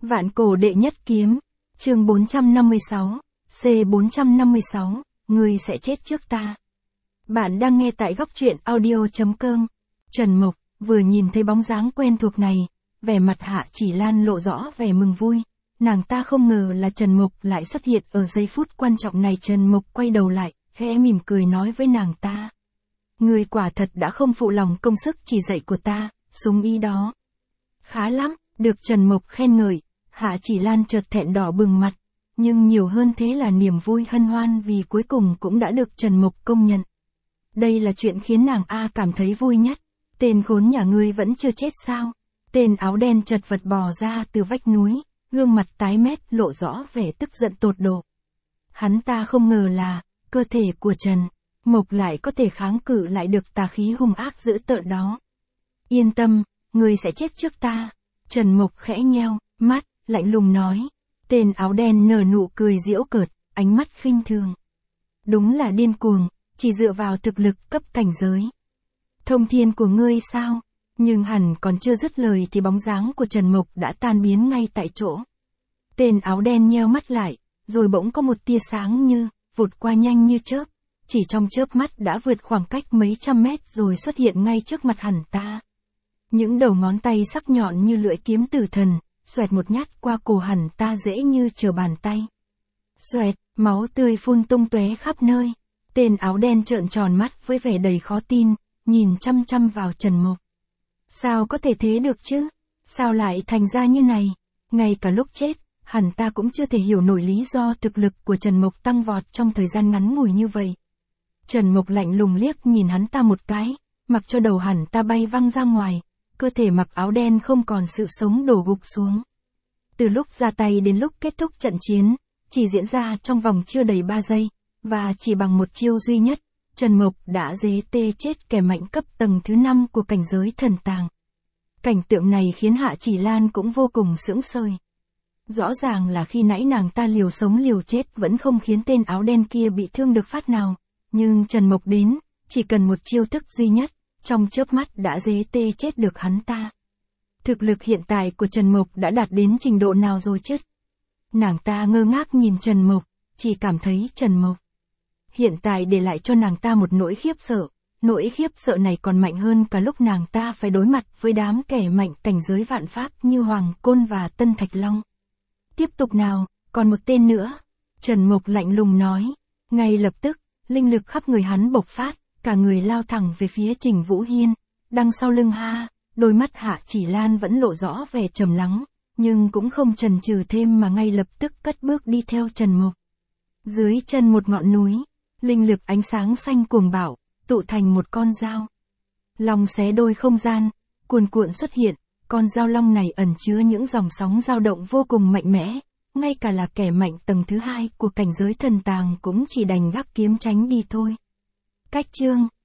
Vạn cổ đệ nhất kiếm. Chương 456. C456. Ngươi sẽ chết trước ta. Bạn đang nghe tại góc truyện audio.com. Trần Mộc vừa nhìn thấy bóng dáng quen thuộc này, vẻ mặt Hạ Chỉ Lan lộ rõ vẻ mừng vui. Nàng ta không ngờ là Trần Mộc lại xuất hiện ở giây phút quan trọng này. Trần Mộc quay đầu lại, khẽ mỉm cười nói với nàng ta. Ngươi quả thật đã không phụ lòng công sức chỉ dạy của ta, súng ý đó. Khá lắm, được Trần Mộc khen ngợi, Hạ Chỉ Lan chợt thẹn đỏ bừng mặt, nhưng nhiều hơn thế là niềm vui hân hoan vì cuối cùng cũng đã được Trần Mộc công nhận. Đây là chuyện khiến nàng cảm thấy vui nhất. Tên khốn nhà ngươi vẫn chưa chết sao? Tên áo đen chật vật bò ra từ vách núi, gương mặt tái mét lộ rõ vẻ tức giận tột độ. Hắn ta không ngờ là, cơ thể của Trần Mộc lại có thể kháng cự lại được tà khí hung ác dữ tợn đó. Yên tâm, ngươi sẽ chết trước ta. Trần Mộc khẽ nheo mắt, lạnh lùng nói. Tên áo đen nở nụ cười giễu cợt, ánh mắt khinh thường. Đúng là điên cuồng, chỉ dựa vào thực lực cấp cảnh giới. Thông thiên của ngươi sao? Nhưng hẳn còn chưa dứt lời thì bóng dáng của Trần Mộc đã tan biến ngay tại chỗ. Tên áo đen nheo mắt lại, rồi bỗng có một tia sáng như vụt qua nhanh như chớp, chỉ trong chớp mắt đã vượt khoảng cách mấy trăm mét rồi xuất hiện ngay trước mặt hắn ta. Những đầu ngón tay sắc nhọn như lưỡi kiếm tử thần, xoẹt một nhát qua cổ hắn ta dễ như trở bàn tay. Xoẹt, máu tươi phun tung tóe khắp nơi. Tên áo đen trợn tròn mắt với vẻ đầy khó tin, nhìn chăm chăm vào Trần Mộc. Sao có thể thế được chứ? Sao lại thành ra như này? Ngay cả lúc chết, hắn ta cũng chưa thể hiểu nổi lý do thực lực của Trần Mộc tăng vọt trong thời gian ngắn ngủi như vậy. Trần Mộc lạnh lùng liếc nhìn hắn ta một cái, mặc cho đầu hắn ta bay văng ra ngoài, cơ thể mặc áo đen không còn sự sống đổ gục xuống. Từ lúc ra tay đến lúc kết thúc trận chiến, chỉ diễn ra trong vòng chưa đầy 3 giây, và chỉ bằng một chiêu duy nhất, Trần Mộc đã dế tê chết kẻ mạnh cấp tầng thứ 5 của cảnh giới thần tàng. Cảnh tượng này khiến Hạ Chỉ Lan cũng vô cùng sững sờ. Rõ ràng là khi nãy nàng ta liều sống liều chết vẫn không khiến tên áo đen kia bị thương được phát nào, nhưng Trần Mộc đến, chỉ cần một chiêu thức duy nhất, trong chớp mắt đã dế tê chết được hắn ta. Thực lực hiện tại của Trần Mộc đã đạt đến trình độ nào rồi chứ? Nàng ta ngơ ngác nhìn Trần Mộc, chỉ cảm thấy Trần Mộc hiện tại để lại cho nàng ta một nỗi khiếp sợ. Nỗi khiếp sợ này còn mạnh hơn cả lúc nàng ta phải đối mặt với đám kẻ mạnh cảnh giới vạn pháp như Hoàng Côn và Tân Thạch Long. Tiếp tục nào, còn một tên nữa. Trần Mộc lạnh lùng nói. Ngay lập tức, linh lực khắp người hắn bộc phát, cả người lao thẳng về phía Trình Vũ Hiên. Đằng sau lưng đôi mắt Hạ Chỉ Lan vẫn lộ rõ vẻ trầm lắng, nhưng cũng không chần chừ thêm mà ngay lập tức cất bước đi theo Trần Mộc. Dưới chân một ngọn núi, linh lực ánh sáng xanh cuồng bạo, tụ thành một con dao long xé đôi không gian, cuồn cuộn xuất hiện. Con dao long này ẩn chứa những dòng sóng dao động vô cùng mạnh mẽ, ngay cả là kẻ mạnh tầng thứ 2 của cảnh giới thần tàng cũng chỉ đành gác kiếm tránh đi thôi. Cách chương